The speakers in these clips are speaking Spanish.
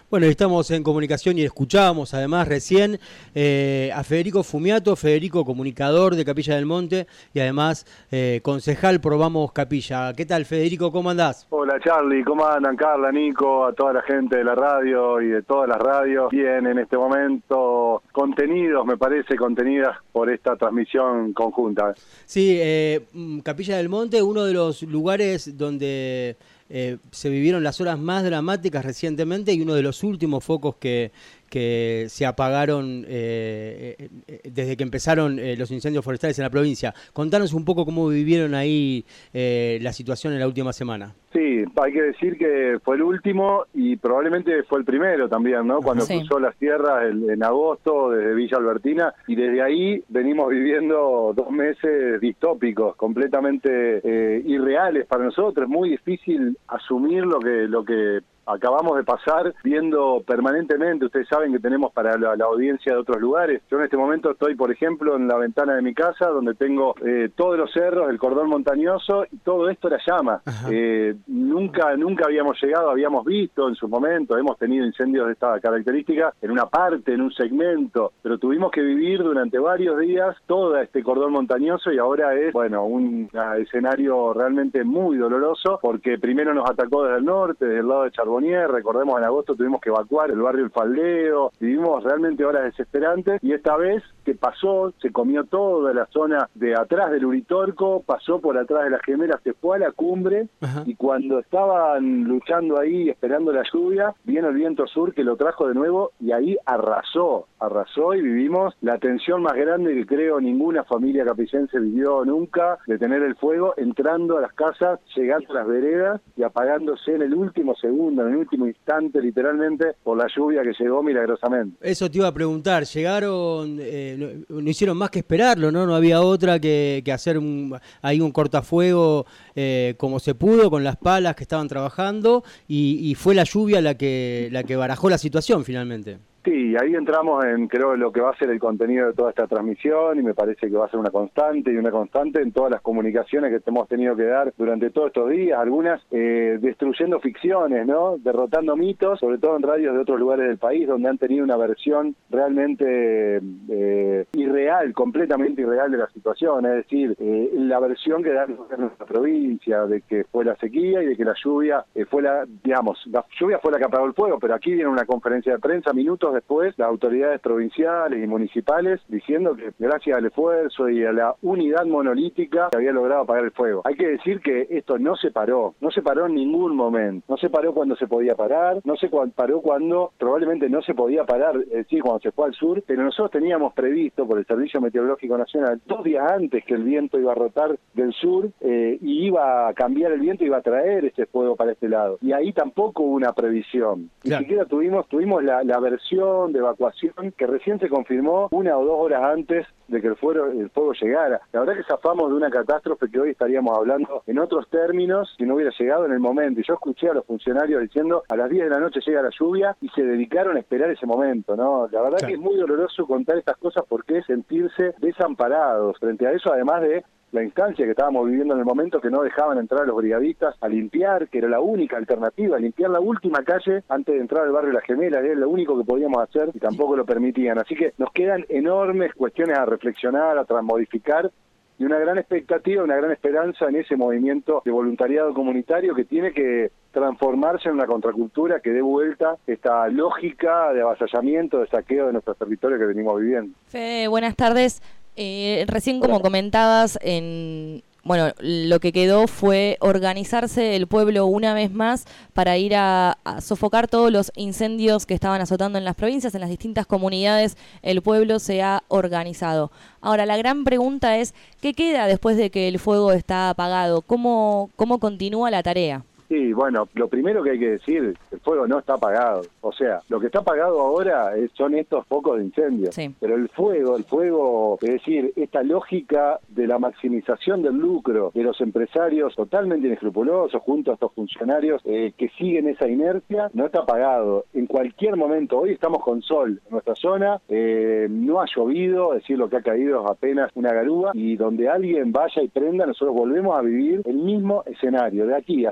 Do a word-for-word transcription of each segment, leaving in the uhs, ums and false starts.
Bueno, estamos en comunicación y escuchábamos además recién eh, a Federico Fumiato, Federico comunicador de Capilla del Monte y además eh, concejal por Vamos Capilla. ¿Qué tal, Federico? ¿Cómo andás? Hola, Charlie. ¿Cómo andan? Carla, Nico, a toda la gente de la radio y de todas las radios. Bien, en este momento contenidos, me parece, contenidas por esta transmisión conjunta. Sí, eh, Capilla del Monte, uno de los lugares donde eh, se vivieron las horas más dramáticas recientemente y uno de los últimos focos que, que se apagaron eh, eh, desde que empezaron eh, los incendios forestales en la provincia. Contanos un poco cómo vivieron ahí eh, la situación en la última semana. Sí, hay que decir que fue el último y probablemente fue el primero también, ¿no? Cuando sí. cruzó las tierras el, en agosto desde Villa Albertina, y desde ahí venimos viviendo dos meses distópicos, completamente eh, irreales para nosotros. Es muy difícil asumir lo que lo que acabamos de pasar, viendo permanentemente. Ustedes saben que tenemos para la, la audiencia de otros lugares. Yo en este momento estoy, por ejemplo, en la ventana de mi casa, donde tengo eh, todos los cerros, el cordón montañoso, y todo esto era llama. Eh, nunca nunca habíamos llegado, habíamos visto en su momento, hemos tenido incendios de esta característica en una parte, en un segmento, pero tuvimos que vivir durante varios días todo este cordón montañoso, y ahora es, bueno, un uh, escenario realmente muy doloroso, porque primero nos atacó desde el norte, desde el lado de Charbonnier. Recordemos, en agosto tuvimos que evacuar el barrio El Faldeo, vivimos realmente horas desesperantes, y esta vez que pasó, se comió toda la zona de atrás del Uritorco, pasó por atrás de las Gemelas, se fue a la cumbre. Ajá. Y cuando estaban luchando ahí, esperando la lluvia, vino el viento sur que lo trajo de nuevo, y ahí arrasó, arrasó y vivimos la tensión más grande que creo ninguna familia capillense vivió nunca, de tener el fuego entrando a las casas, llegando a las veredas y apagándose en el último segundo, en el último instante, literalmente, por la lluvia que llegó milagrosamente. Eso te iba a preguntar, llegaron, eh, no, no hicieron más que esperarlo, ¿no? No había otra que, que hacer un, ahí un cortafuego eh, como se pudo, con las palas que estaban trabajando, y, y fue la lluvia la que, la que barajó la situación finalmente. Sí, ahí entramos en, creo, lo que va a ser el contenido de toda esta transmisión, y me parece que va a ser una constante, y una constante en todas las comunicaciones que hemos tenido que dar durante todos estos días, algunas eh, destruyendo ficciones, ¿no? Derrotando mitos, sobre todo en radios de otros lugares del país, donde han tenido una versión realmente eh, irreal, completamente irreal de la situación, es decir, eh, la versión que da en nuestra provincia, de que fue la sequía y de que la lluvia eh, fue la, digamos, la lluvia fue la que apagó el fuego, pero aquí viene una conferencia de prensa minutos después, las autoridades provinciales y municipales diciendo que gracias al esfuerzo y a la unidad monolítica se había logrado apagar el fuego. Hay que decir que esto no se paró, no se paró en ningún momento, no se paró cuando se podía parar, no se paró cuando probablemente no se podía parar, es decir, cuando se fue al sur, pero nosotros teníamos previsto por el Servicio Meteorológico Nacional, dos días antes, que el viento iba a rotar del sur eh, y iba a cambiar el viento, iba a traer ese fuego para este lado. Y ahí tampoco hubo una previsión. Ni claro. siquiera tuvimos, tuvimos la, la versión de evacuación que recién se confirmó una o dos horas antes de que el fuego, el fuego llegara. La verdad que zafamos de una catástrofe que hoy estaríamos hablando en otros términos si no hubiera llegado en el momento. Y yo escuché a los funcionarios diciendo a las diez de la noche llega la lluvia, y se dedicaron a esperar ese momento, ¿no? La verdad claro. que es muy doloroso contar estas cosas, porque es sentirse desamparados frente a eso, además de la instancia que estábamos viviendo en el momento, que no dejaban entrar a los brigadistas a limpiar, que era la única alternativa, limpiar la última calle antes de entrar al barrio Las Gemelas, era lo único que podíamos hacer, y tampoco lo permitían. Así que nos quedan enormes cuestiones a reflexionar, a transmodificar, y una gran expectativa, una gran esperanza en ese movimiento de voluntariado comunitario que tiene que transformarse en una contracultura que dé vuelta esta lógica de avasallamiento, de saqueo de nuestros territorios que venimos viviendo. Fede, buenas tardes. Eh, recién, como comentabas, en bueno, lo que quedó fue organizarse el pueblo una vez más para ir a, a sofocar todos los incendios que estaban azotando en las provincias, en las distintas comunidades. El pueblo se ha organizado. Ahora, la gran pregunta es, ¿qué queda después de que el fuego está apagado? ¿Cómo, cómo continúa la tarea? Sí, bueno, lo primero que hay que decir, el fuego no está apagado. O sea, lo que está apagado ahora es, son estos focos de incendio. Sí. Pero el fuego, el fuego, es decir, esta lógica de la maximización del lucro de los empresarios totalmente inescrupulosos junto a estos funcionarios eh, que siguen esa inercia, no está apagado. En cualquier momento, hoy estamos con sol en nuestra zona, eh, no ha llovido, es decir, lo que ha caído es apenas una garúa, y donde alguien vaya y prenda, nosotros volvemos a vivir el mismo escenario. De aquí hasta diciembre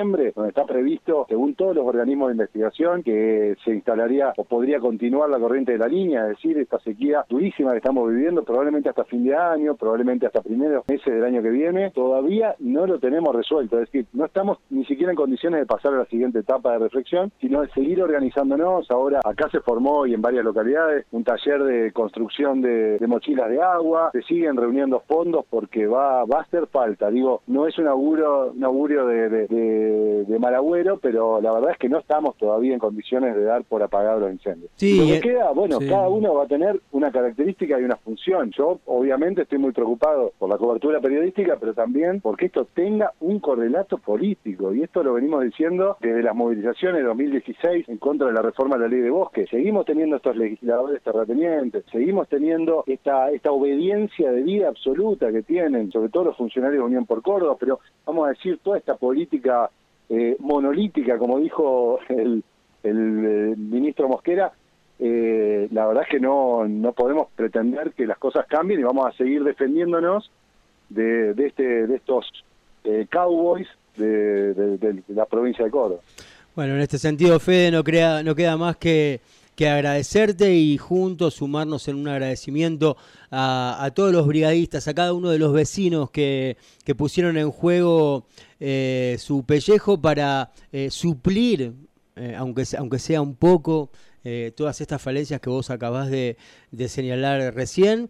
diciembre, donde está previsto, según todos los organismos de investigación, que se instalaría o podría continuar la corriente de la línea, es decir, esta sequía durísima que estamos viviendo, probablemente hasta fin de año, probablemente hasta primeros meses del año que viene, todavía no lo tenemos resuelto, es decir, no estamos ni siquiera en condiciones de pasar a la siguiente etapa de reflexión, sino de seguir organizándonos. Ahora acá se formó, y en varias localidades, un taller de construcción de, de mochilas de agua, se siguen reuniendo fondos porque va, va a hacer falta, digo, no es un augurio, un augurio de, de, de, de mal agüero, pero la verdad es que no estamos todavía en condiciones de dar por apagados los incendios. Sí, Lo que queda, bueno, sí. cada uno va a tener una característica y una función. Yo, obviamente, estoy muy preocupado por la cobertura periodística, pero también porque esto tenga un correlato político, y esto lo venimos diciendo desde las movilizaciones de dos mil dieciséis en contra de la reforma de la ley de bosque. Seguimos teniendo estos legisladores terratenientes, seguimos teniendo esta, esta obediencia de vida absoluta que tienen, sobre todo los funcionarios de Unión por Córdoba, pero vamos a decir, toda esta política eh, monolítica, como dijo el, el, el ministro Mosquera, eh, la verdad es que no, no podemos pretender que las cosas cambien, y vamos a seguir defendiéndonos de, de, este, de estos eh, cowboys de, de, de, de la provincia de Córdoba. Bueno, en este sentido, Fede, no, crea, no queda más que, que agradecerte y juntos sumarnos en un agradecimiento a, a todos los brigadistas, a cada uno de los vecinos que, que pusieron en juego eh, su pellejo para eh, suplir, eh, aunque, aunque sea un poco, eh, todas estas falencias que vos acabás de, de señalar recién,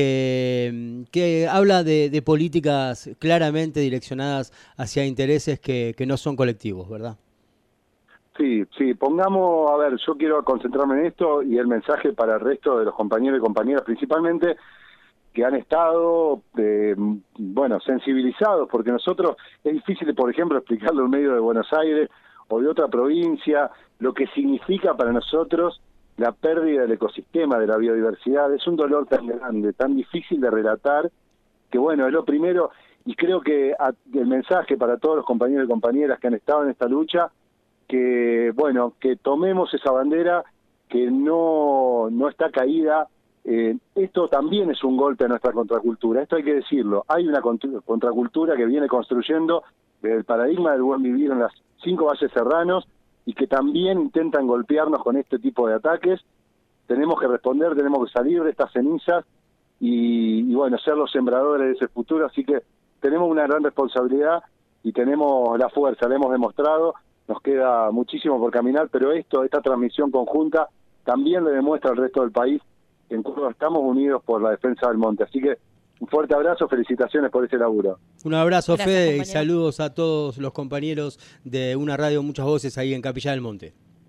que, que habla de, de políticas claramente direccionadas hacia intereses que, que no son colectivos, ¿verdad? Sí, sí, pongamos, a ver, yo quiero concentrarme en esto, y el mensaje para el resto de los compañeros y compañeras, principalmente, que han estado, eh, bueno, sensibilizados, porque nosotros, es difícil, por ejemplo, explicarlo en medio de Buenos Aires o de otra provincia, lo que significa para nosotros la pérdida del ecosistema, de la biodiversidad. Es un dolor tan grande, tan difícil de relatar, que bueno, es lo primero, y creo que a, el mensaje para todos los compañeros y compañeras que han estado en esta lucha, que bueno, que tomemos esa bandera, que no, no está caída. Eh, esto también es un golpe a nuestra contracultura, esto hay que decirlo. Hay una contracultura que viene construyendo desde el paradigma del buen vivir en las cinco valles serranos, y que también intentan golpearnos con este tipo de ataques. Tenemos que responder, tenemos que salir de estas cenizas y, y bueno, ser los sembradores de ese futuro. Así que tenemos una gran responsabilidad y tenemos la fuerza, la hemos demostrado. Nos queda muchísimo por caminar, pero esto, esta transmisión conjunta también le demuestra al resto del país que en Córdoba estamos unidos por la defensa del monte. Así que un fuerte abrazo, felicitaciones por ese laburo. Un abrazo, Gracias, Fede, compañero. y saludos a todos los compañeros de una radio Muchas Voces ahí en Capilla del Monte.